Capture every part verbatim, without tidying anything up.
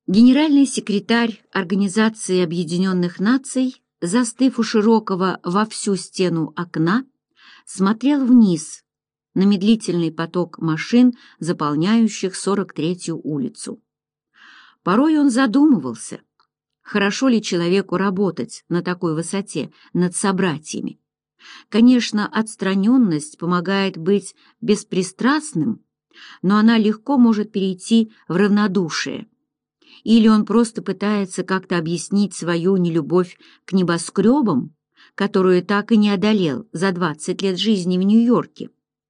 Генеральный секретарь Организации Объединенных Наций, застыв у широкого во всю стену окна, смотрел вниз на медлительный поток машин, заполняющих сорок третью улицу. Порой он задумывался, хорошо ли человеку работать на такой высоте над собратьями. Конечно, отстраненность помогает быть беспристрастным, но она легко может перейти в равнодушие. Или он просто пытается как-то объяснить свою нелюбовь к небоскребам, которую так и не одолел за двадцать лет жизни в Нью-Йорке.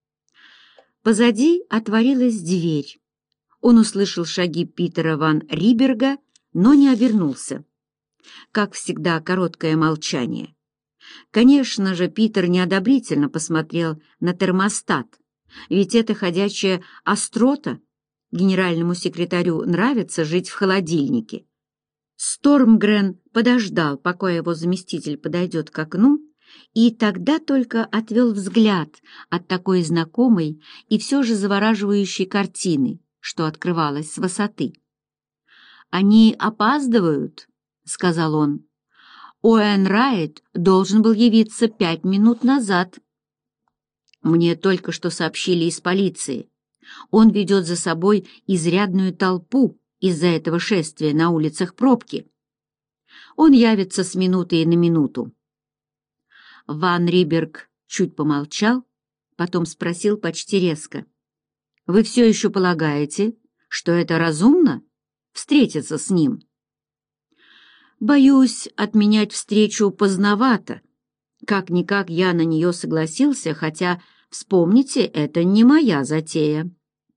Позади отворилась дверь. Он услышал шаги Питера ван Риберга, но не обернулся. Как всегда, короткое молчание. Конечно же, Питер неодобрительно посмотрел на термостат, ведь это ходячая острота. Генеральному секретарю нравится жить в холодильнике. Стормгрен подождал, пока его заместитель подойдет к окну, и тогда только отвел взгляд от такой знакомой и все же завораживающей картины, что открывалась с высоты. «Они опаздывают», — сказал он. «Оуэн Райт должен был явиться пять минут назад. Мне только что сообщили из полиции. Он ведет за собой изрядную толпу из-за этого шествия на улицах пробки. Он явится с минуты на минуту». Ван Риберг чуть помолчал, потом спросил почти резко. «Вы все еще полагаете, что это разумно — встретиться с ним?» «Боюсь, отменять встречу поздновато. Как-никак я на нее согласился, хотя, вспомните, это не моя затея».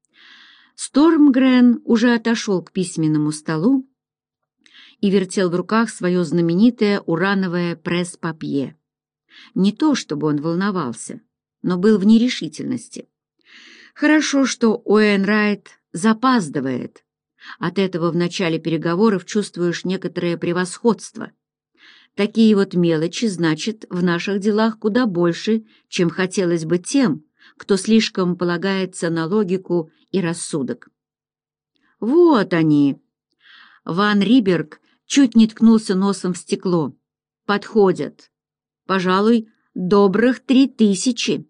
Стормгрен уже отошел к письменному столу и вертел в руках свое знаменитое урановое пресс-папье. Не то чтобы он волновался, но был в нерешительности. Хорошо, что Оуэн Райт запаздывает. От этого в начале переговоров чувствуешь некоторое превосходство. Такие вот мелочи, значит, в наших делах куда больше, чем хотелось бы тем, кто слишком полагается на логику и рассудок. «Вот они!» Ван Риберг чуть не ткнулся носом в стекло. «Подходят. Пожалуй, добрых три тысячи».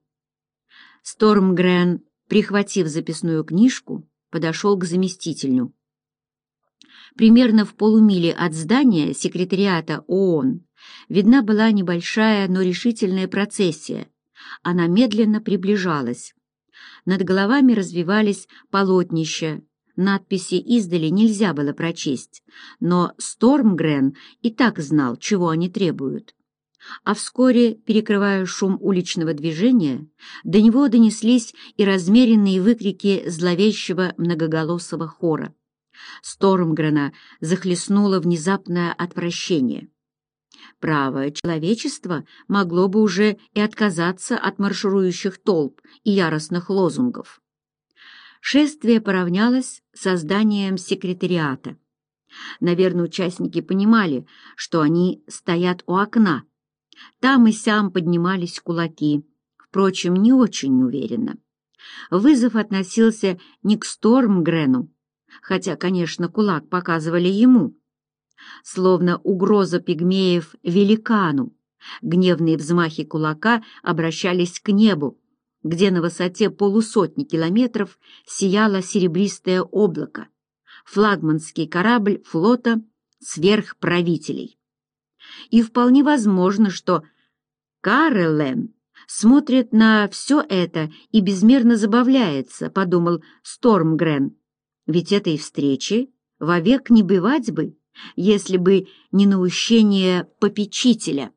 Стормгрен, прихватив записную книжку, подошел к заместителю. Примерно в полумиле от здания секретариата ООН видна была небольшая, но решительная процессия. Она медленно приближалась. Над головами развивались полотнища. Надписи издали нельзя было прочесть, но Стормгрен и так знал, чего они требуют. А вскоре, перекрывая шум уличного движения, до него донеслись и размеренные выкрики зловещего многоголосого хора. Стормгрена захлестнуло внезапное отвращение. Право, человечество могло бы уже и отказаться от марширующих толп и яростных лозунгов. Шествие поравнялось со зданием секретариата. Наверное, участники понимали, что они стоят у окна. Там и сям поднимались кулаки, впрочем, не очень уверенно. Вызов относился не к Стормгрену, хотя, конечно, кулак показывали ему. Словно угроза пигмеев великану, гневные взмахи кулака обращались к небу, где на высоте полусотни километров сияло серебристое облако, флагманский корабль флота сверхправителей. И вполне возможно, что Карелен смотрит на все это и безмерно забавляется, подумал Стормгрен, ведь этой встречи вовек не бывать бы, если бы не наущение попечителя.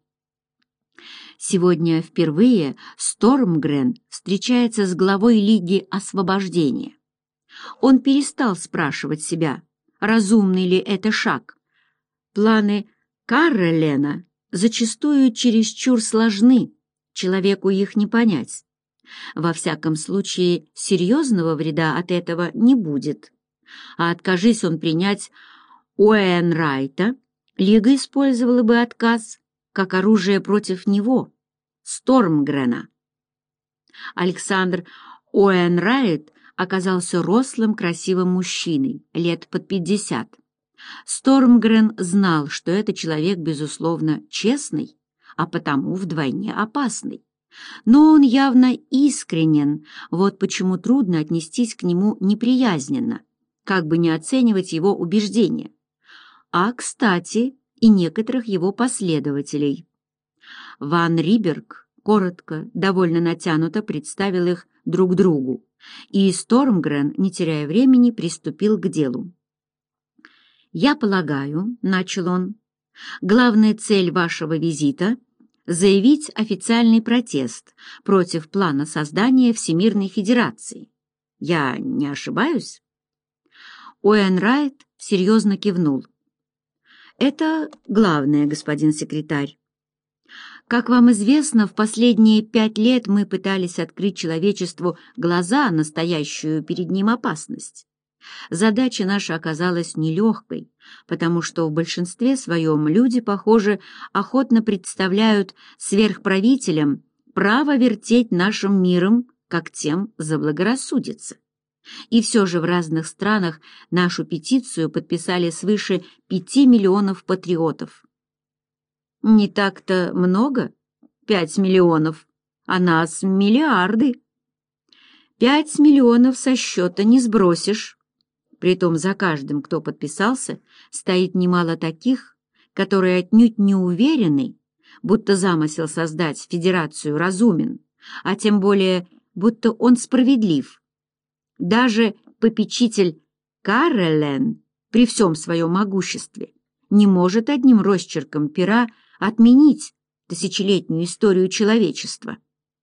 Сегодня впервые Стормгрен встречается с главой Лиги Освобождения. Он перестал спрашивать себя, разумный ли это шаг. Планы Каррелена зачастую чересчур сложны, человеку их не понять. Во всяком случае, серьезного вреда от этого не будет. А откажись он принять Оуэн Райта, Лига использовала бы отказ как оружие против него, Стормгрена. Александр Оуэн Райт оказался рослым, красивым мужчиной, лет под пятьдесят. Стормгрен знал, что это человек, безусловно, честный, а потому вдвойне опасный. Но он явно искренен, вот почему трудно отнестись к нему неприязненно, как бы не оценивать его убеждения. А, кстати, и некоторых его последователей. Ван Риберг коротко, довольно натянуто представил их друг другу, и Стормгрен, не теряя времени, приступил к делу. «Я полагаю, — начал он, — главная цель вашего визита — заявить официальный протест против плана создания Всемирной Федерации. Я не ошибаюсь?» Уэйнрайт серьезно кивнул. «Это главное, господин секретарь. Как вам известно, в последние пять лет мы пытались открыть человечеству глаза на настоящую перед ним опасность. Задача наша оказалась нелегкой, потому что в большинстве своем люди, похоже, охотно представляют сверхправителям право вертеть нашим миром, как тем заблагорассудится. И все же в разных странах нашу петицию подписали свыше пяти миллионов патриотов. Не так-то много? Пять миллионов, а нас миллиарды. Пять миллионов со счета не сбросишь. Притом за каждым, кто подписался, стоит немало таких, которые отнюдь не уверены, будто замысел создать федерацию разумен, а тем более, будто он справедлив. Даже попечитель Каррелен при всем своем могуществе не может одним росчерком пера отменить тысячелетнюю историю человечества.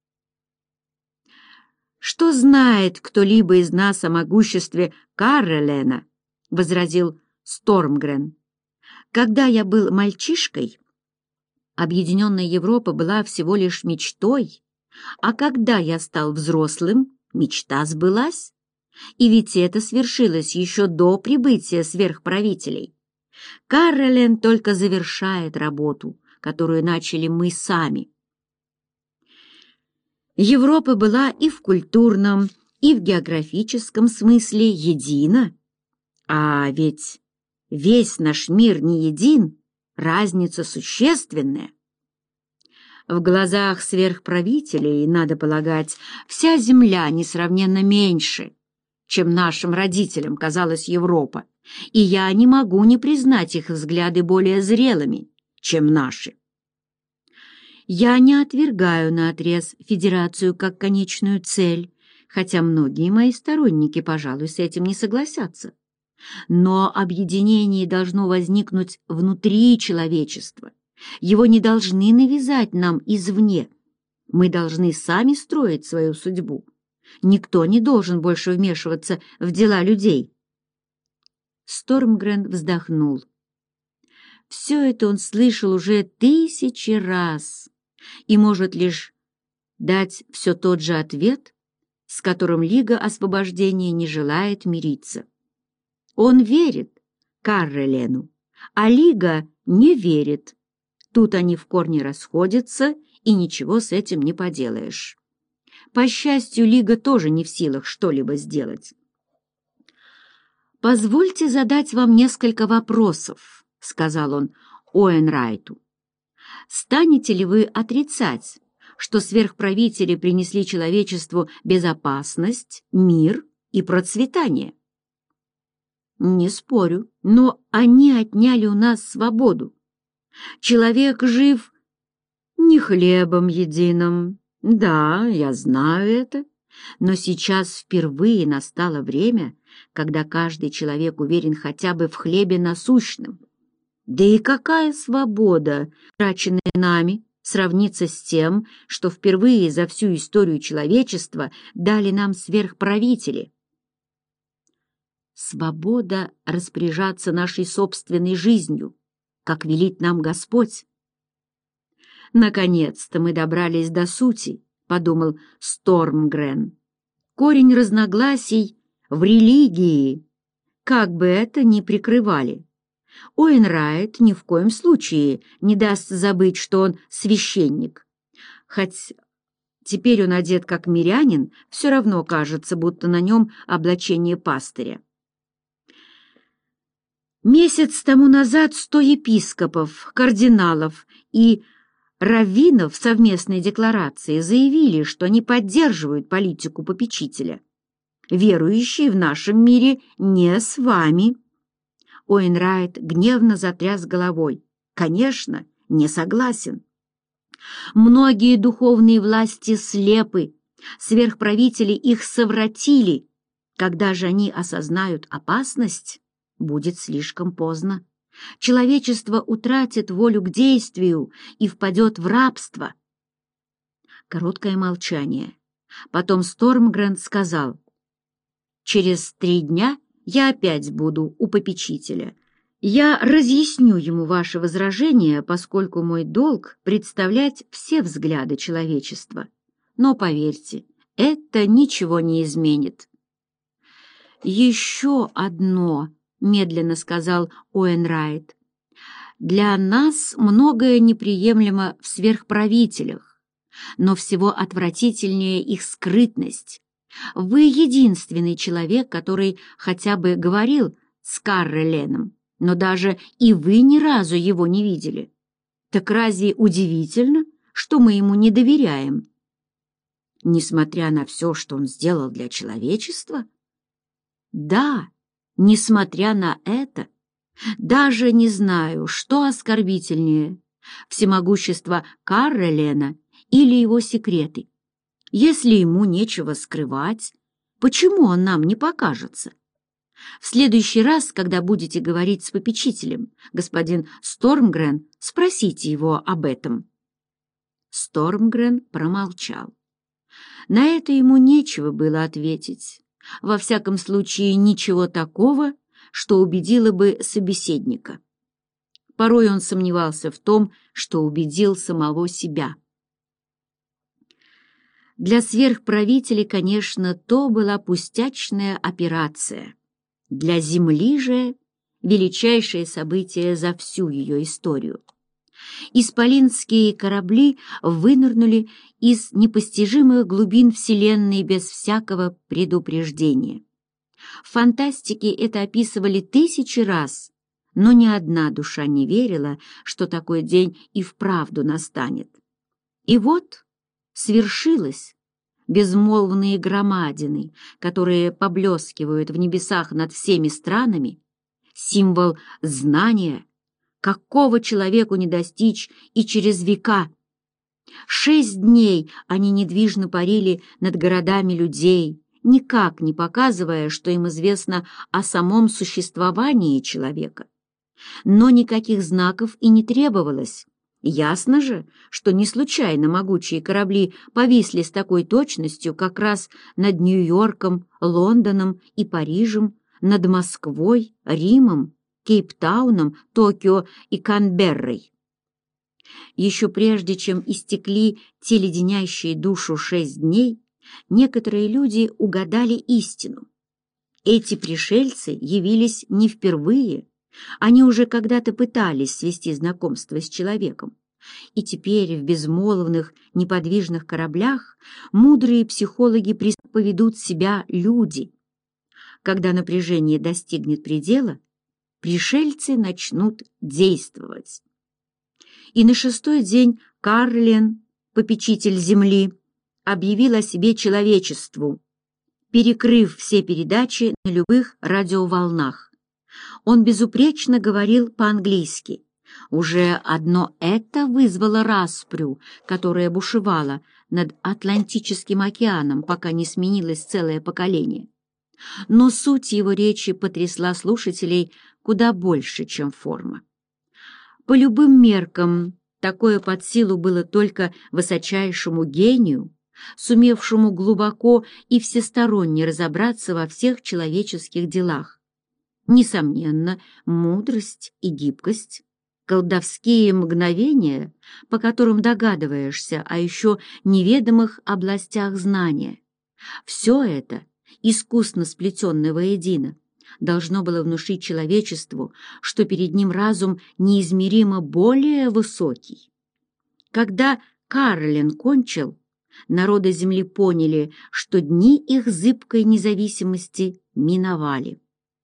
«Что знает кто-либо из нас о могуществе Каррелена?» — возразил Стормгрен. «Когда я был мальчишкой, Объединенная Европа была всего лишь мечтой, а когда я стал взрослым, мечта сбылась. И ведь это свершилось еще до прибытия сверхправителей. Каррелен только завершает работу, которую начали мы сами. Европа была и в культурном, и в географическом смысле едина. А ведь весь наш мир не един, разница существенная. В глазах сверхправителей, надо полагать, вся земля несравненно меньше, чем нашим родителям казалась Европа, и я не могу не признать их взгляды более зрелыми, чем наши. Я не отвергаю наотрез федерацию как конечную цель, хотя многие мои сторонники, пожалуй, с этим не согласятся. Но объединение должно возникнуть внутри человечества. Его не должны навязать нам извне. Мы должны сами строить свою судьбу. Никто не должен больше вмешиваться в дела людей. Стормгрен вздохнул. Все это он слышал уже тысячи раз и может лишь дать все тот же ответ, с которым Лига Освобождения не желает мириться. Он верит Каррелену, а Лига не верит. Тут они в корне расходятся, и ничего с этим не поделаешь. По счастью, Лига тоже не в силах что-либо сделать. «Позвольте задать вам несколько вопросов», — сказал он Уэйнрайту. «Станете ли вы отрицать, что сверхправители принесли человечеству безопасность, мир и процветание?» «Не спорю, но они отняли у нас свободу. Человек жив не хлебом единым. Да, я знаю это, но сейчас впервые настало время, когда каждый человек уверен хотя бы в хлебе насущном. Да и какая свобода, траченная нами, сравнится с тем, что впервые за всю историю человечества дали нам сверхправители? Свобода распоряжаться нашей собственной жизнью, как велит нам Господь. «Наконец-то мы добрались до сути», — подумал Стормгрен. «Корень разногласий в религии, как бы это ни прикрывали. Уэйнрайт ни в коем случае не даст забыть, что он священник. Хоть теперь он одет как мирянин, все равно кажется, будто на нем облачение пастыря. Месяц тому назад сто епископов, кардиналов и раввинов в совместной декларации заявили, что они поддерживают политику попечителя. Верующие в нашем мире не с вами. Уэйнрайт гневно затряс головой. Конечно, не согласен. Многие духовные власти слепы, сверхправители их совратили. Когда же они осознают опасность, будет слишком поздно. Человечество утратит волю к действию и впадет в рабство. Короткое молчание. Потом Стормгренд сказал: «Через три дня я опять буду у попечителя. Я разъясню ему ваши возражения, поскольку мой долг — представлять все взгляды человечества. Но поверьте, это ничего не изменит». «Еще одно», — медленно сказал Уэйнрайт. «Для нас многое неприемлемо в сверхправителях, но всего отвратительнее их скрытность. Вы единственный человек, который хотя бы говорил с Карреленом, но даже и вы ни разу его не видели. Так разве удивительно, что мы ему не доверяем?» «Несмотря на все, что он сделал для человечества?» «Да, несмотря на это, даже не знаю, что оскорбительнее — всемогущество Каррелена или его секреты. Если ему нечего скрывать, почему он нам не покажется? В следующий раз, когда будете говорить с попечителем, господин Стормгрен, спросите его об этом». Стормгрен промолчал. На это ему нечего было ответить. Во всяком случае, ничего такого, что убедило бы собеседника. Порой он сомневался в том, что убедил самого себя. Для сверхправителей, конечно, то была пустячная операция. Для Земли же величайшее событие за всю ее историю. Исполинские корабли вынырнули из непостижимых глубин Вселенной без всякого предупреждения. В фантастике это описывали тысячи раз, но ни одна душа не верила, что такой день и вправду настанет. И вот свершилось. Безмолвные громадины, которые поблескивают в небесах над всеми странами, символ знания, какого человеку не достичь и через века. Шесть дней они недвижно парили над городами людей, никак не показывая, что им известно о самом существовании человека. Но никаких знаков и не требовалось. Ясно же, что не случайно могучие корабли повисли с такой точностью как раз над Нью-Йорком, Лондоном и Парижем, над Москвой, Римом, Кейптауном, Токио и Канберрой. Еще прежде, чем истекли те леденящие душу шесть дней, некоторые люди угадали истину. Эти пришельцы явились не впервые. Они уже когда-то пытались свести знакомство с человеком, и теперь в безмолвных, неподвижных кораблях мудрые психологи поведут себя люди. Когда напряжение достигнет предела, пришельцы начнут действовать. И на шестой день Карлен, попечитель Земли, объявил о себе человечеству, перекрыв все передачи на любых радиоволнах. Он безупречно говорил по-английски. Уже одно это вызвало распрю, которая бушевала над Атлантическим океаном, пока не сменилось целое поколение. Но суть его речи потрясла слушателей куда больше, чем форма. По любым меркам такое под силу было только высочайшему гению, сумевшему глубоко и всесторонне разобраться во всех человеческих делах. Несомненно, мудрость и гибкость, колдовские мгновения, по которым догадываешься о еще неведомых областях знания. Все это, искусно сплетенное воедино, должно было внушить человечеству, что перед ним разум неизмеримо более высокий. Когда Карлен кончил, народы Земли поняли, что дни их зыбкой независимости миновали.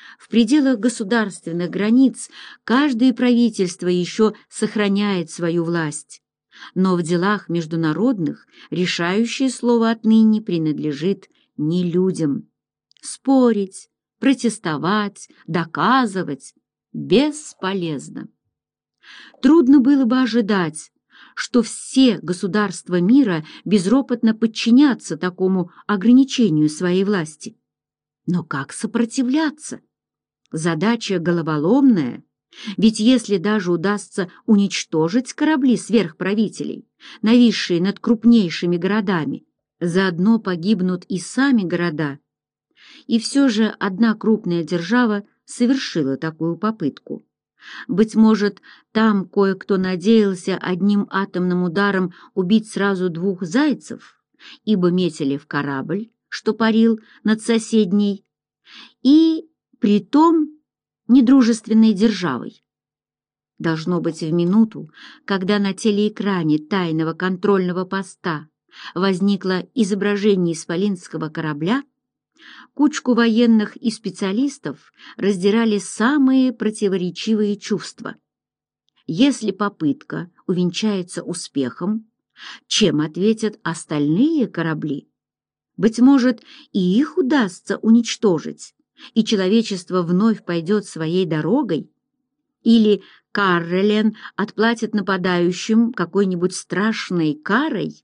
В пределах государственных границ каждое правительство еще сохраняет свою власть, но в делах международных решающее слово отныне принадлежит не людям. Спорить, протестовать, доказывать бесполезно. Трудно было бы ожидать, что все государства мира безропотно подчинятся такому ограничению своей власти. Но как сопротивляться? Задача головоломная, ведь если даже удастся уничтожить корабли сверхправителей, нависшие над крупнейшими городами, заодно погибнут и сами города. И все же одна крупная держава совершила такую попытку. Быть может, там кое-кто надеялся одним атомным ударом убить сразу двух зайцев, ибо метили в корабль, что парил над соседней, и притом недружественной державой. Должно быть, в минуту, когда на телеэкране тайного контрольного поста возникло изображение исполинского корабля, кучку военных и специалистов раздирали самые противоречивые чувства. Если попытка увенчается успехом, чем ответят остальные корабли? Быть может, и их удастся уничтожить, и человечество вновь пойдет своей дорогой? Или Каррелен отплатит нападающим какой-нибудь страшной карой?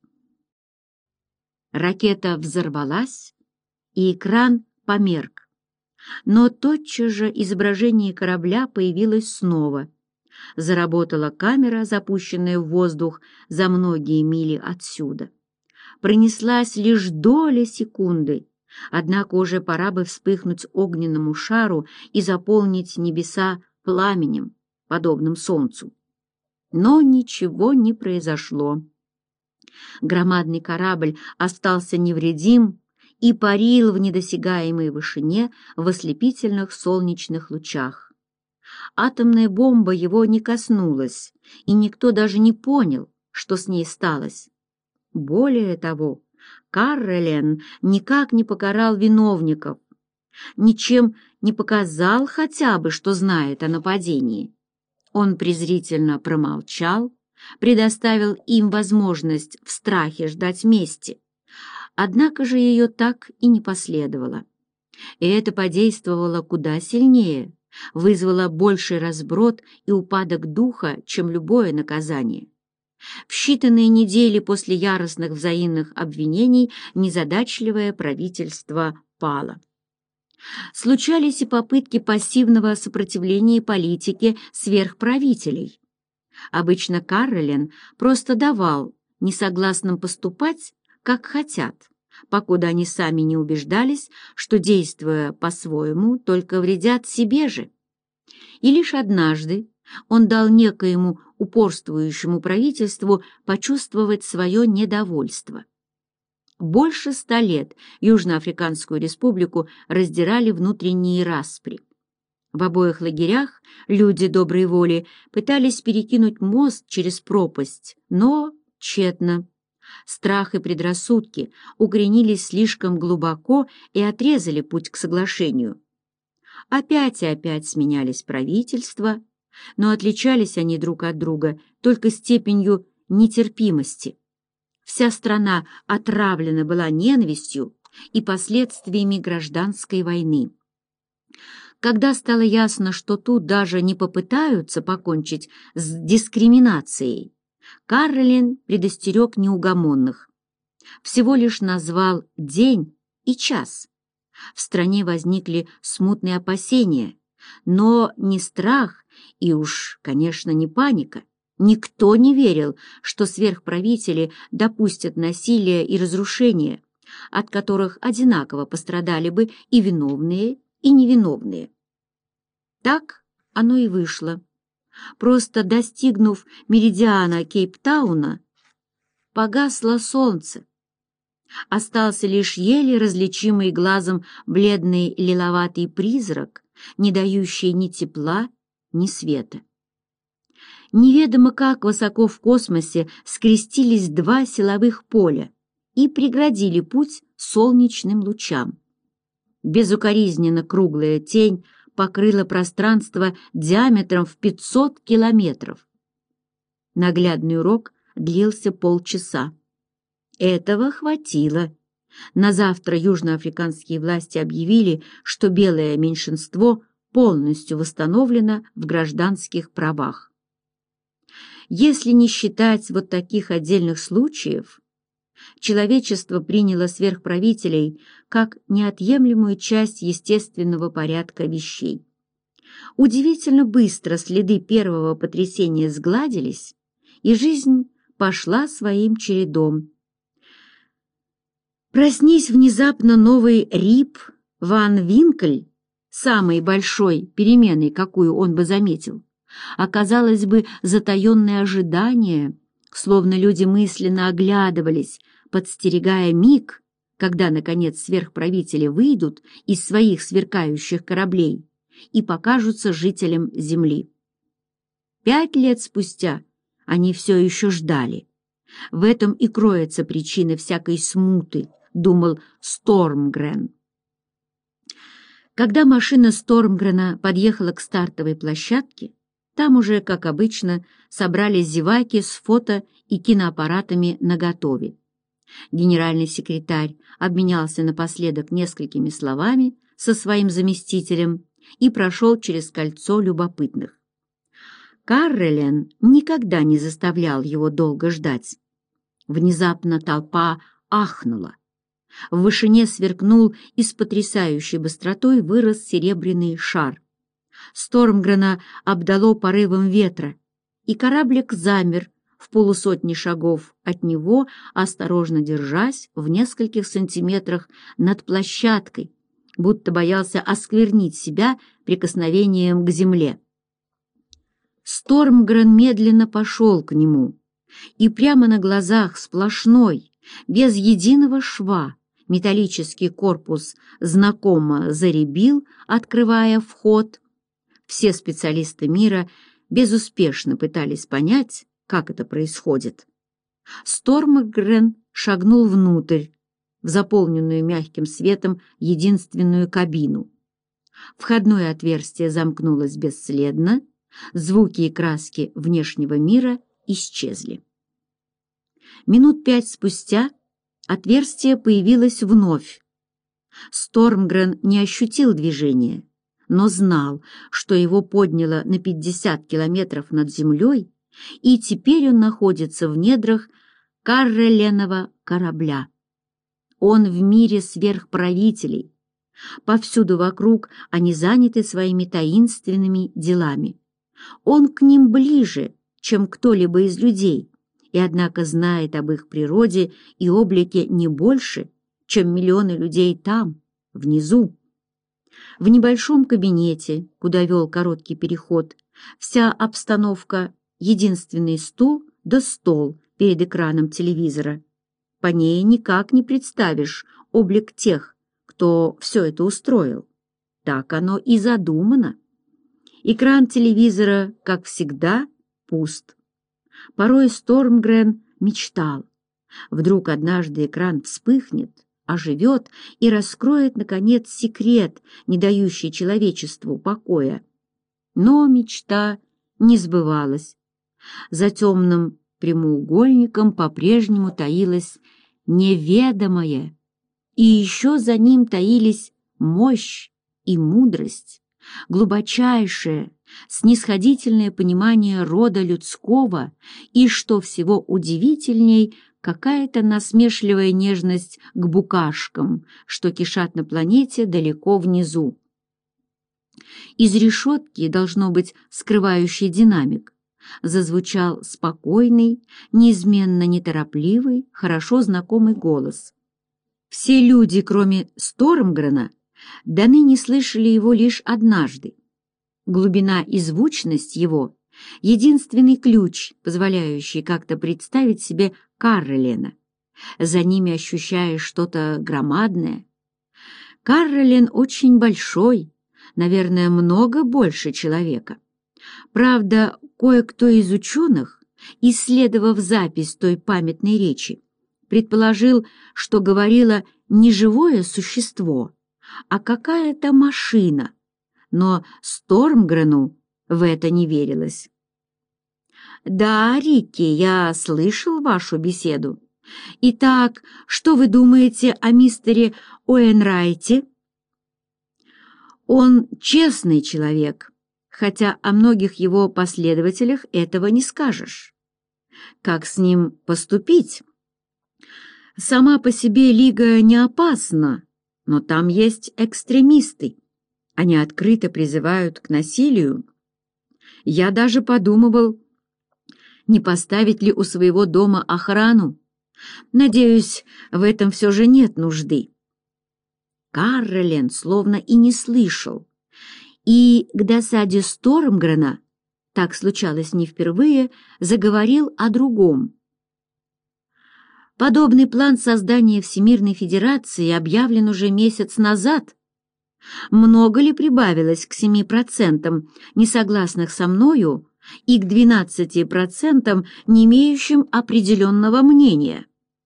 Ракета взорвалась, и экран померк. Но тотчас же изображение корабля появилось снова. Заработала камера, запущенная в воздух за многие мили отсюда. Пронеслась лишь доля секунды, однако уже пора бы вспыхнуть огненному шару и заполнить небеса пламенем, подобным солнцу. Но ничего не произошло. Громадный корабль остался невредим и парил в недосягаемой вышине в ослепительных солнечных лучах. Атомная бомба его не коснулась, и никто даже не понял, что с ней сталось. Более того, Каррелен никак не покарал виновников, ничем не показал хотя бы, что знает о нападении. Он презрительно промолчал, предоставил им возможность в страхе ждать мести. Однако же ее так и не последовало. И это подействовало куда сильнее, вызвало больший разброд и упадок духа, чем любое наказание. В считанные недели после яростных взаимных обвинений незадачливое правительство пало. Случались и попытки пассивного сопротивления политике сверхправителей. Обычно Каррелен просто давал несогласным поступать, как хотят, покуда они сами не убеждались, что, действуя по-своему, только вредят себе же. И лишь однажды он дал некоему упорствующему правительству почувствовать свое недовольство. Больше ста лет Южноафриканскую республику раздирали внутренние распри. В обоих лагерях люди доброй воли пытались перекинуть мост через пропасть, но тщетно. Страх и предрассудки укоренились слишком глубоко и отрезали путь к соглашению. Опять и опять сменялись правительства, но отличались они друг от друга только степенью нетерпимости. Вся страна отравлена была ненавистью и последствиями гражданской войны. Когда стало ясно, что тут даже не попытаются покончить с дискриминацией, Каррелен предостерег неугомонных. Всего лишь назвал день и час. В стране возникли смутные опасения, но не страх и уж, конечно, не паника. Никто не верил, что сверхправители допустят насилие и разрушения, от которых одинаково пострадали бы и виновные, и невиновные. Так оно и вышло. Просто достигнув меридиана Кейптауна, погасло солнце. Остался лишь еле различимый глазом бледный лиловатый призрак, не дающий ни тепла, ни света. Неведомо как высоко в космосе скрестились два силовых поля и преградили путь солнечным лучам. Безукоризненно круглая тень покрыла пространство диаметром в пятьсот километров. Наглядный урок длился полчаса. Этого хватило. На завтра южноафриканские власти объявили, что белое меньшинство полностью восстановлено в гражданских правах. Если не считать вот таких отдельных случаев, человечество приняло сверхправителей как неотъемлемую часть естественного порядка вещей. Удивительно быстро следы первого потрясения сгладились, и жизнь пошла своим чередом. Проснись внезапно новый Рип ван Винкель, самой большой переменой, какую он бы заметил, оказалось бы затаенное ожидание, словно люди мысленно оглядывались, подстерегая миг, когда, наконец, сверхправители выйдут из своих сверкающих кораблей и покажутся жителям Земли. Пять лет спустя они все еще ждали. В этом и кроется причина всякой смуты, думал Стормгрен. Когда машина Стормгрена подъехала к стартовой площадке, там уже, как обычно, собрались зеваки с фото и киноаппаратами наготове. Генеральный секретарь обменялся напоследок несколькими словами со своим заместителем и прошел через кольцо любопытных. Каррелен никогда не заставлял его долго ждать. Внезапно толпа ахнула. В вышине сверкнул и с потрясающей быстротой вырос серебряный шар. Стормгрена обдало порывом ветра, и кораблик замер в полусотни шагов от него, осторожно держась в нескольких сантиметрах над площадкой, будто боялся осквернить себя прикосновением к земле. Стормгрен медленно пошел к нему, и прямо на глазах сплошной, без единого шва, металлический корпус знакомо заребил, открывая вход. Все специалисты мира безуспешно пытались понять, как это происходит. Стормгрен шагнул внутрь, в заполненную мягким светом единственную кабину. Входное отверстие замкнулось бесследно, звуки и краски внешнего мира исчезли. Минут пять спустя отверстие появилось вновь. Стормгрен не ощутил движения, но знал, что его подняло на пятьдесят километров над землей, и теперь он находится в недрах Карреленова корабля. Он в мире сверхправителей. Повсюду вокруг они заняты своими таинственными делами. Он к ним ближе, чем кто-либо из людей, и однако знает об их природе и облике не больше, чем миллионы людей там, внизу. В небольшом кабинете, куда вел короткий переход, вся обстановка — единственный стул да стол перед экраном телевизора. По ней никак не представишь облик тех, кто все это устроил. Так оно и задумано. Экран телевизора, как всегда, пуст. Порой Стормгрен мечтал. Вдруг однажды экран вспыхнет, оживет и раскроет, наконец, секрет, не дающий человечеству покоя. Но мечта не сбывалась. За темным прямоугольником по-прежнему таилось неведомое, и еще за ним таились мощь и мудрость, глубочайшее, снисходительное понимание рода людского и, что всего удивительней, какая-то насмешливая нежность к букашкам, что кишат на планете далеко внизу. Из решетки, должно быть, скрывающий динамик, зазвучал спокойный, неизменно неторопливый, хорошо знакомый голос. Все люди, кроме Стормгрена, до ныне слышали его лишь однажды. Глубина и звучность его — единственный ключ, позволяющий как-то представить себе Каррелена. За ними ощущаешь что-то громадное. Каррелен очень большой, наверное, много больше человека. Правда, кое-кто из ученых, исследовав запись той памятной речи, предположил, что говорило не живое существо, а какая-то машина, но Стормгрену в это не верилось. «Да, Рикки, я слышал вашу беседу. Итак, что вы думаете о мистере Уэйнрайте?» «Он честный человек, хотя о многих его последователях этого не скажешь. Как с ним поступить? Сама по себе Лига не опасна, но там есть экстремисты. Они открыто призывают к насилию. Я даже подумывал, не поставить ли у своего дома охрану. Надеюсь, в этом все же нет нужды». Каролин словно и не слышал, и к досаде Стормгрена, так случалось не впервые, заговорил о другом. Подобный план создания Всемирной Федерации объявлен уже месяц назад. Много ли прибавилось к семи процентам несогласных со мною и к двенадцати процентам, не имеющим определенного мнения?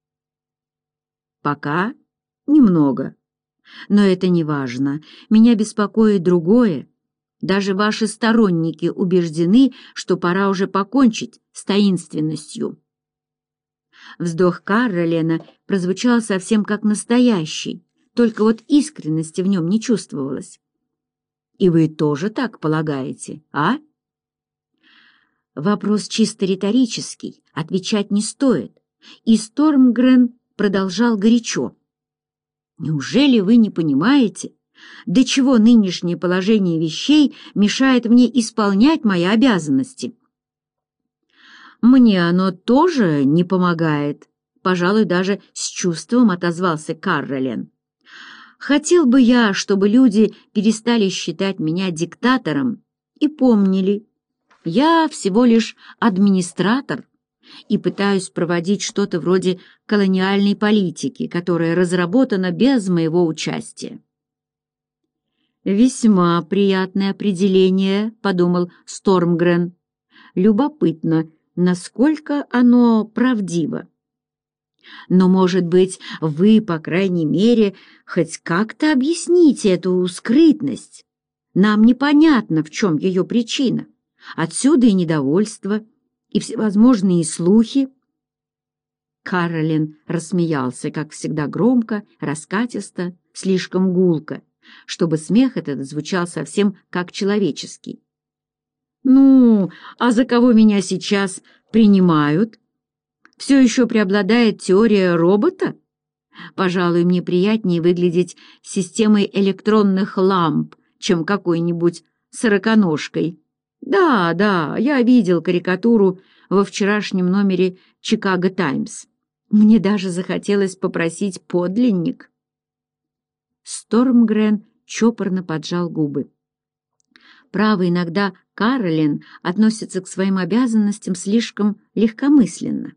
Пока немного. Но это не важно. Меня беспокоит другое. Даже ваши сторонники убеждены, что пора уже покончить с таинственностью. Вздох Каролина прозвучал совсем как настоящий, только вот искренности в нем не чувствовалось. И вы тоже так полагаете, а? Вопрос чисто риторический, отвечать не стоит. И Стормгрен продолжал горячо. Неужели вы не понимаете, до чего нынешнее положение вещей мешает мне исполнять мои обязанности? Мне оно тоже не помогает, пожалуй, даже с чувством отозвался Каролин. Хотел бы я, чтобы люди перестали считать меня диктатором и помнили, я всего лишь администратор и пытаюсь проводить что-то вроде колониальной политики, которая разработана без моего участия. «Весьма приятное определение», — подумал Стормгрен. «Любопытно, насколько оно правдиво. Но, может быть, вы, по крайней мере, хоть как-то объясните эту скрытность. Нам непонятно, в чем ее причина. Отсюда и недовольство, и всевозможные слухи». Каролин рассмеялся, как всегда, громко, раскатисто, слишком гулко, чтобы смех этот звучал совсем как человеческий. «Ну, а за кого меня сейчас принимают? Все еще преобладает теория робота? Пожалуй, мне приятнее выглядеть системой электронных ламп, чем какой-нибудь сороконожкой. Да, да, я видел карикатуру во вчерашнем номере «Чикаго Таймс». Мне даже захотелось попросить подлинник». Стормгрен чопорно поджал губы. Право, иногда Каролин относится к своим обязанностям слишком легкомысленно.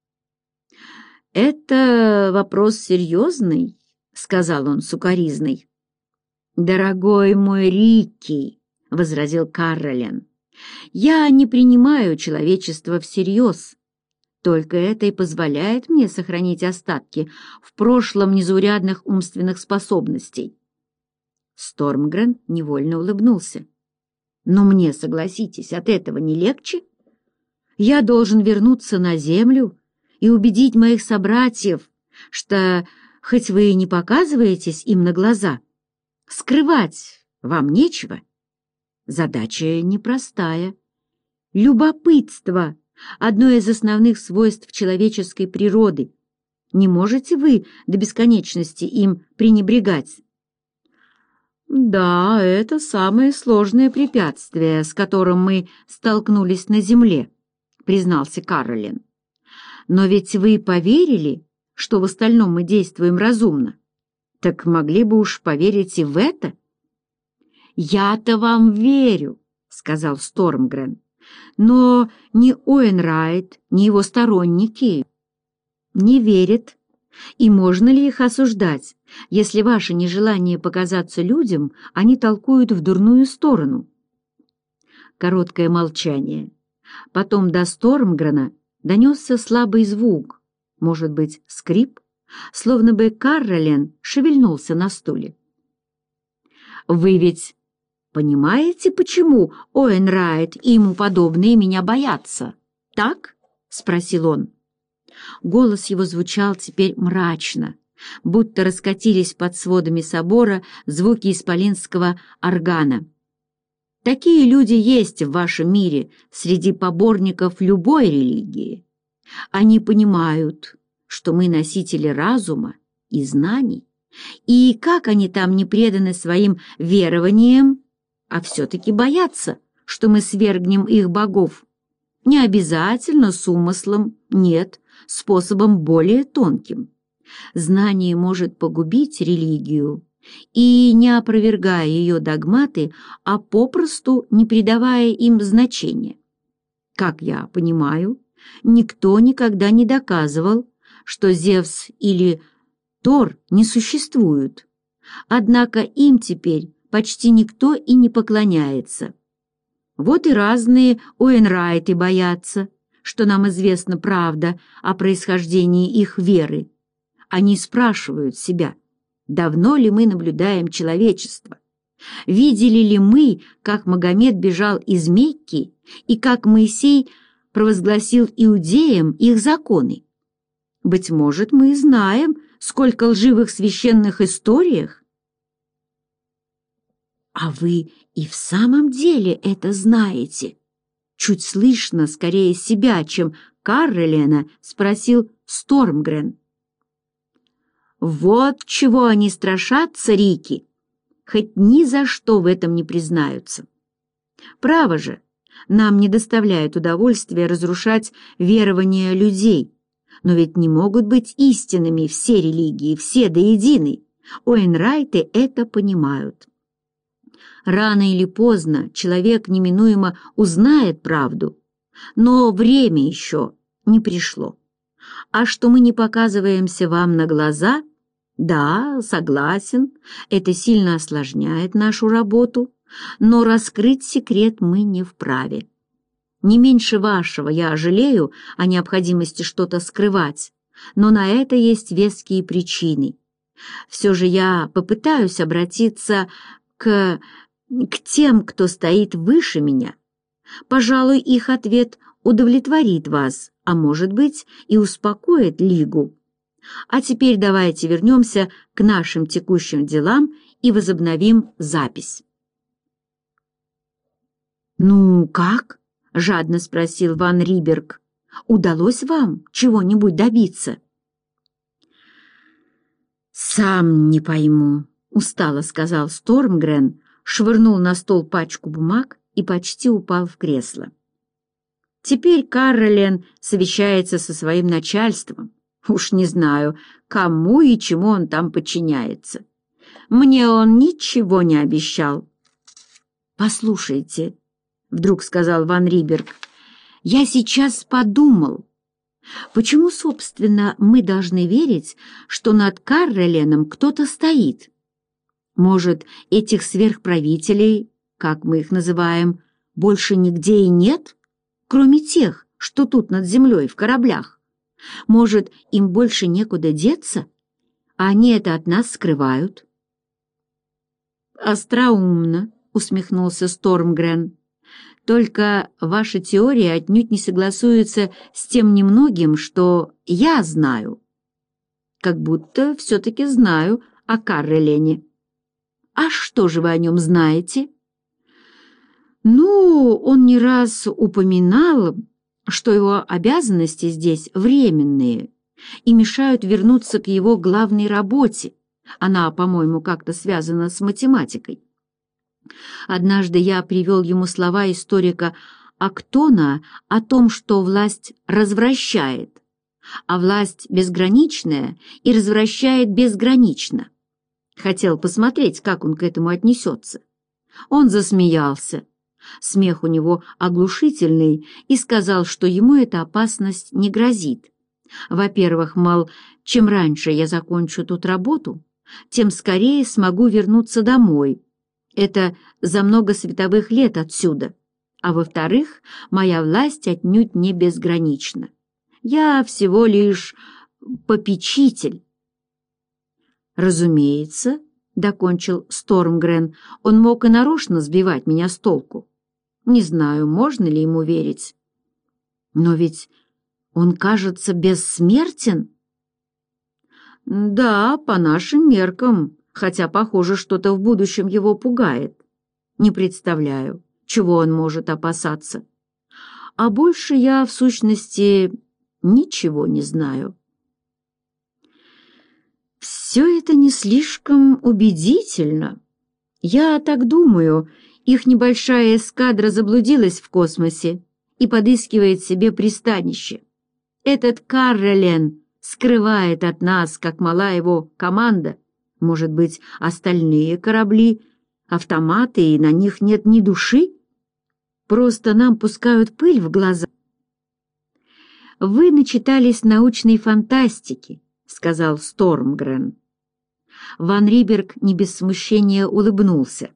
«Это вопрос серьезный», — сказал он с укоризной. «Дорогой мой Рикки», — возразил Каролин, — «я не принимаю человечество всерьез. Только это и позволяет мне сохранить остатки в прошлом незаурядных умственных способностей». Стормгрен невольно улыбнулся. «Но мне, согласитесь, от этого не легче? Я должен вернуться на землю и убедить моих собратьев, что, хоть вы и не показываетесь им на глаза, скрывать вам нечего. Задача непростая. Любопытство — одно из основных свойств человеческой природы. Не можете вы до бесконечности им пренебрегать?» «Да, это самое сложное препятствие, с которым мы столкнулись на Земле», — признался Каролин. «Но ведь вы поверили, что в остальном мы действуем разумно. Так могли бы уж поверить и в это». «Я-то вам верю», — сказал Стормгрен, «но ни Уэйнрайт, ни его сторонники не верят. И можно ли их осуждать, если ваше нежелание показаться людям они толкуют в дурную сторону?» Короткое молчание. Потом до Стормгрена донесся слабый звук, может быть, скрип, словно бы Каролин шевельнулся на стуле. «Вы ведь Понимаете, почему Оуэнрайт и ему подобные меня боятся? Так?» — спросил он. Голос его звучал теперь мрачно, будто раскатились под сводами собора звуки исполинского органа. Такие люди есть в вашем мире среди поборников любой религии. Они понимают, что мы носители разума и знаний, и как они там не преданы своим верованиям, а все-таки боятся, что мы свергнем их богов. Не обязательно с умыслом, нет, способом более тонким. Знание может погубить религию, и не опровергая ее догматы, а попросту не придавая им значения. Как я понимаю, никто никогда не доказывал, что Зевс или Тор не существуют, однако им теперь почти никто и не поклоняется. Вот и разные Оуэнрайты боятся, что нам известна правда о происхождении их веры. Они спрашивают себя, давно ли мы наблюдаем человечество, видели ли мы, как Магомед бежал из Мекки и как Моисей провозгласил иудеям их законы. Быть может, мы и знаем, сколько лживых священных историях. «А вы и в самом деле это знаете?» Чуть слышно, скорее себя, чем Каррелена, спросил Стормгрен. «Вот чего они страшатся, Рики, хоть ни за что в этом не признаются. Право же, нам не доставляет удовольствия разрушать верования людей, но ведь не могут быть истинными все религии, все до единой. Оуэнрайты это понимают. Рано или поздно человек неминуемо узнает правду, но время еще не пришло. А что мы не показываемся вам на глаза, да, согласен, это сильно осложняет нашу работу, но раскрыть секрет мы не вправе. Не меньше вашего я жалею о необходимости что-то скрывать, но на это есть веские причины. Все же я попытаюсь обратиться к... к тем, кто стоит выше меня. Пожалуй, их ответ удовлетворит вас, а может быть и успокоит Лигу. А теперь давайте вернемся к нашим текущим делам и возобновим запись. «Ну, как?» — жадно спросил Ван Риберг. «Удалось вам чего-нибудь добиться?» «Сам не пойму», — устало сказал Стормгрен, швырнул на стол пачку бумаг и почти упал в кресло. «Теперь Каррелен совещается со своим начальством. Уж не знаю, кому и чему он там подчиняется. Мне он ничего не обещал». «Послушайте», — вдруг сказал Ван Риберг, — «я сейчас подумал, почему, собственно, мы должны верить, что над Карреленом кто-то стоит? Может, этих сверхправителей, как мы их называем, больше нигде и нет, кроме тех, что тут над землей в кораблях? Может, им больше некуда деться, а они это от нас скрывают?» «Остроумно», — усмехнулся Стормгрен. «Только ваша теория отнюдь не согласуется с тем немногим, что я знаю. Как будто все-таки знаю о Каррелене. А что же вы о нем знаете?» «Ну, он не раз упоминал, что его обязанности здесь временные и мешают вернуться к его главной работе. Она, по-моему, как-то связана с математикой. Однажды я привел ему слова историка Актона о том, что власть развращает, а власть безграничная и развращает безгранично. Хотел посмотреть, как он к этому отнесется. Он засмеялся. Смех у него оглушительный, и сказал, что ему эта опасность не грозит. Во-первых, мол, чем раньше я закончу тут работу, тем скорее смогу вернуться домой. Это за много световых лет отсюда. А во-вторых, моя власть отнюдь не безгранична. Я всего лишь попечитель. Разумеется, — докончил Стормгрен. «Он мог и нарочно сбивать меня с толку. Не знаю, можно ли ему верить. Но ведь он, кажется, бессмертен?» «Да, по нашим меркам, хотя, похоже, что-то в будущем его пугает. Не представляю, чего он может опасаться. А больше я, в сущности, ничего не знаю». «Все это не слишком убедительно. Я так думаю, их небольшая эскадра заблудилась в космосе и подыскивает себе пристанище. Этот Каррелен скрывает от нас, как мала его команда. Может быть, остальные корабли, автоматы, и на них нет ни души? Просто нам пускают пыль в глаза». «Вы начитались научной фантастики», — сказал Стормгрен. Ван Риберг не без смущения улыбнулся.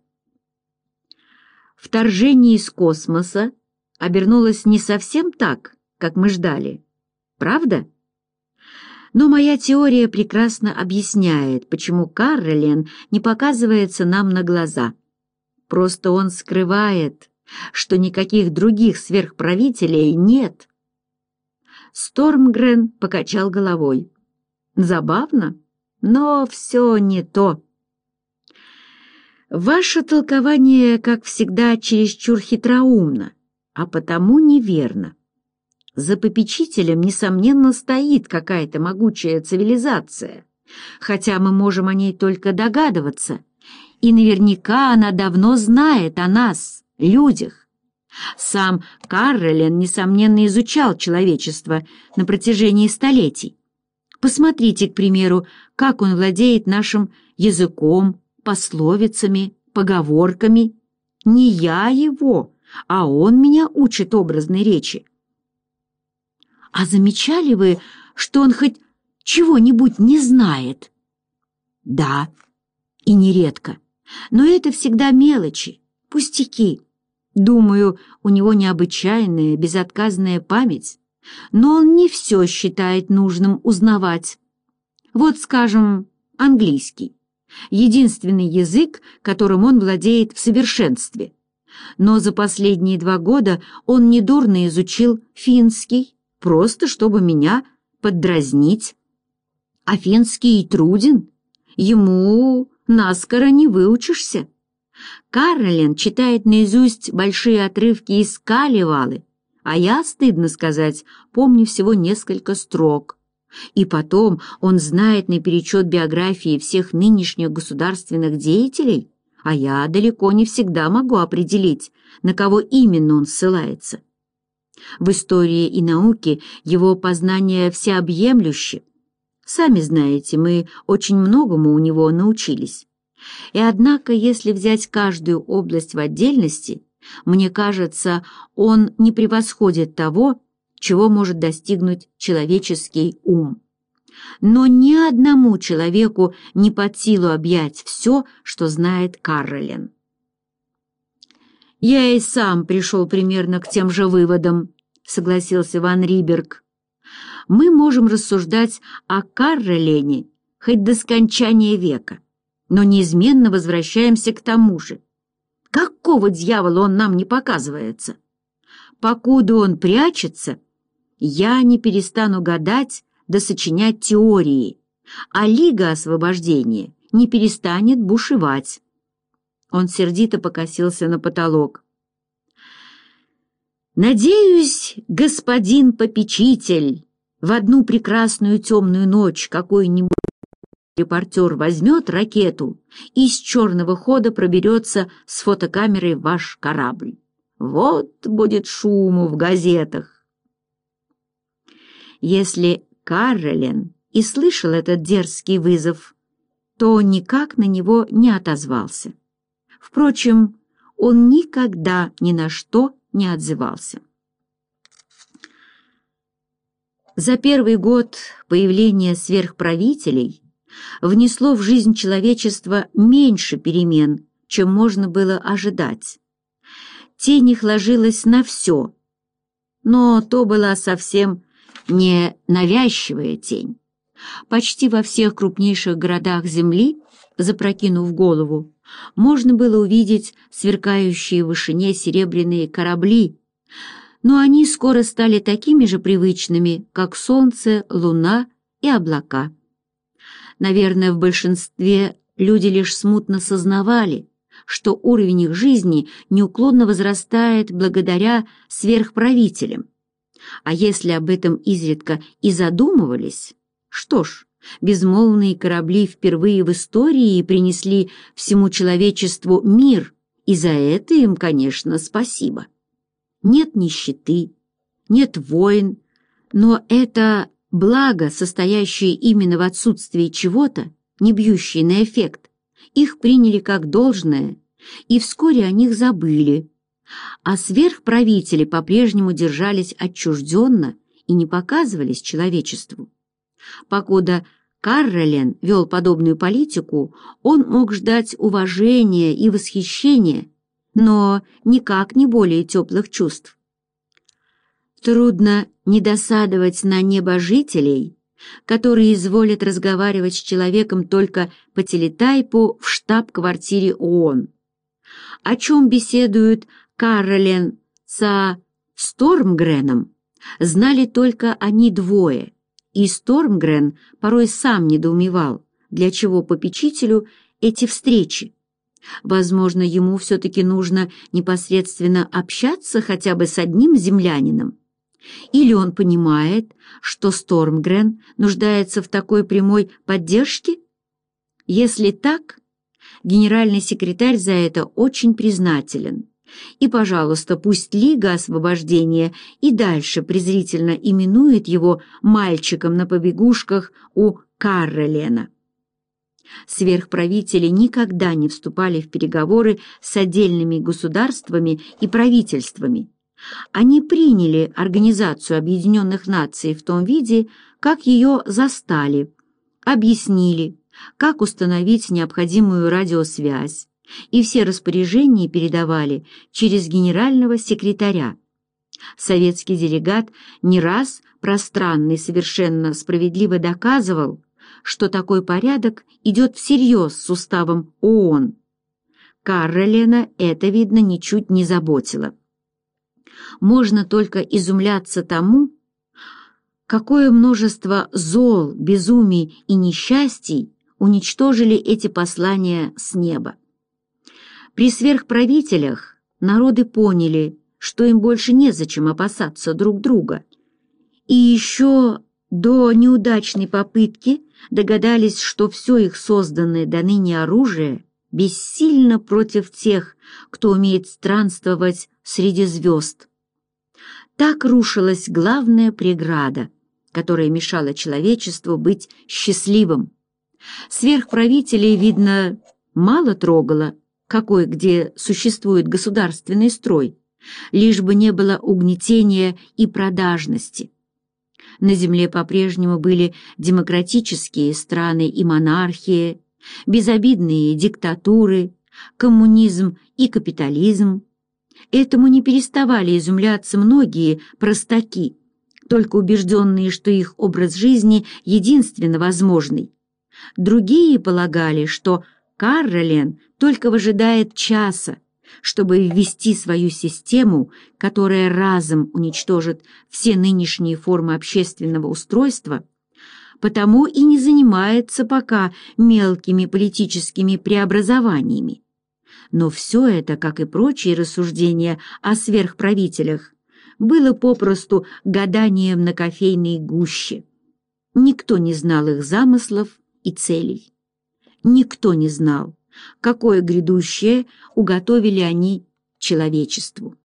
«Вторжение из космоса обернулось не совсем так, как мы ждали, правда? Но моя теория прекрасно объясняет, почему Каррелен не показывается нам на глаза. Просто он скрывает, что никаких других сверхправителей нет». Стормгрен покачал головой. «Забавно, но все не то. Ваше толкование, как всегда, чересчур хитроумно, а потому неверно. За попечителем, несомненно, стоит какая-то могучая цивилизация, хотя мы можем о ней только догадываться, и наверняка она давно знает о нас, людях. Сам Каррелен, несомненно, изучал человечество на протяжении столетий. Посмотрите, к примеру, как он владеет нашим языком, пословицами, поговорками. Не я его, а он меня учит образной речи. А замечали вы, что он хоть чего-нибудь не знает? Да, и нередко. Но это всегда мелочи, пустяки. Думаю, у него необычайная, безотказная память, но он не все считает нужным узнавать. Вот, скажем, английский. Единственный язык, которым он владеет в совершенстве. Но за последние два года он недурно изучил финский, просто чтобы меня поддразнить. А финский труден, ему наскоро не выучишься. Каррелен читает наизусть большие отрывки из Калевалы, а я, стыдно сказать, помню всего несколько строк. И потом он знает наперечет биографии всех нынешних государственных деятелей, а я далеко не всегда могу определить, на кого именно он ссылается. В истории и науке его познания всеобъемлющи. Сами знаете, мы очень многому у него научились. И однако, если взять каждую область в отдельности, мне кажется, он не превосходит того, чего может достигнуть человеческий ум. Но ни одному человеку не под силу объять все, что знает Каррелен. «Я и сам пришел примерно к тем же выводам», — согласился Ван Риберг. «Мы можем рассуждать о Каррелене хоть до скончания века, но неизменно возвращаемся к тому же. Какого дьявола он нам не показывается? Покуда он прячется, я не перестану гадать да сочинять теории, а Лига Освобождения не перестанет бушевать». Он сердито покосился на потолок. «Надеюсь, господин попечитель, в одну прекрасную темную ночь какой-нибудь репортер возьмет ракету и с черного хода проберется с фотокамерой в ваш корабль. Вот будет шуму в газетах». Если Каррелен и слышал этот дерзкий вызов, то никак на него не отозвался. Впрочем, он никогда ни на что не отзывался. За первый год появления сверхправителей внесло в жизнь человечества меньше перемен, чем можно было ожидать. Тень их ложилась на все, но то была совсем не навязчивая тень. Почти во всех крупнейших городах Земли запрокинув голову, можно было увидеть сверкающие в вышине серебряные корабли, но они скоро стали такими же привычными, как солнце, луна и облака. Наверное, в большинстве люди лишь смутно сознавали, что уровень их жизни неуклонно возрастает благодаря сверхправителям. А если об этом изредка и задумывались, что ж, безмолвные корабли впервые в истории принесли всему человечеству мир, и за это им, конечно, спасибо. Нет нищеты, нет войн, но это благо, состоящее именно в отсутствии чего-то, не бьющее на эффект, их приняли как должное, и вскоре о них забыли. А сверхправители по-прежнему держались отчужденно и не показывались человечеству. Покуда Карролен вел подобную политику, он мог ждать уважения и восхищения, но никак не более теплых чувств. Трудно не досадовать на небожителей, которые изволят разговаривать с человеком только по телетайпу в штаб-квартире ООН. О чем беседуют Карролен со Стормгреном, знали только они двое, и Стормгрен порой сам недоумевал, для чего попечителю эти встречи. Возможно, ему все-таки нужно непосредственно общаться хотя бы с одним землянином. Или он понимает, что Стормгрен нуждается в такой прямой поддержке? Если так, генеральный секретарь за это очень признателен. И, пожалуйста, пусть Лига Освобождения и дальше презрительно именует его мальчиком на побегушках у Карролена. Сверхправители никогда не вступали в переговоры с отдельными государствами и правительствами. Они приняли Организацию Объединенных Наций в том виде, как ее застали, объяснили, как установить необходимую радиосвязь, и все распоряжения передавали через генерального секретаря. Советский делегат не раз пространно и совершенно справедливо доказывал, что такой порядок идет всерьез с уставом ООН. Карролена это, видно, ничуть не заботило. Можно только изумляться тому, какое множество зол, безумий и несчастий уничтожили эти послания с неба. При сверхправителях народы поняли, что им больше незачем опасаться друг друга, и еще до неудачной попытки догадались, что все их созданное до ныне оружие бессильно против тех, кто умеет странствовать среди звезд. Так рушилась главная преграда, которая мешала человечеству быть счастливым. Сверхправителей, видно, мало трогало, какой где существует государственный строй, лишь бы не было угнетения и продажности. На земле по-прежнему были демократические страны и монархии, безобидные диктатуры, коммунизм и капитализм. Этому не переставали изумляться многие простаки, только убежденные, что их образ жизни единственно возможный. Другие полагали, что Карролен только выжидает часа, чтобы ввести свою систему, которая разом уничтожит все нынешние формы общественного устройства, потому и не занимается пока мелкими политическими преобразованиями. Но все это, как и прочие рассуждения о сверхправителях, было попросту гаданием на кофейной гуще. Никто не знал их замыслов и целей. Никто не знал, какое грядущее уготовили они человечеству.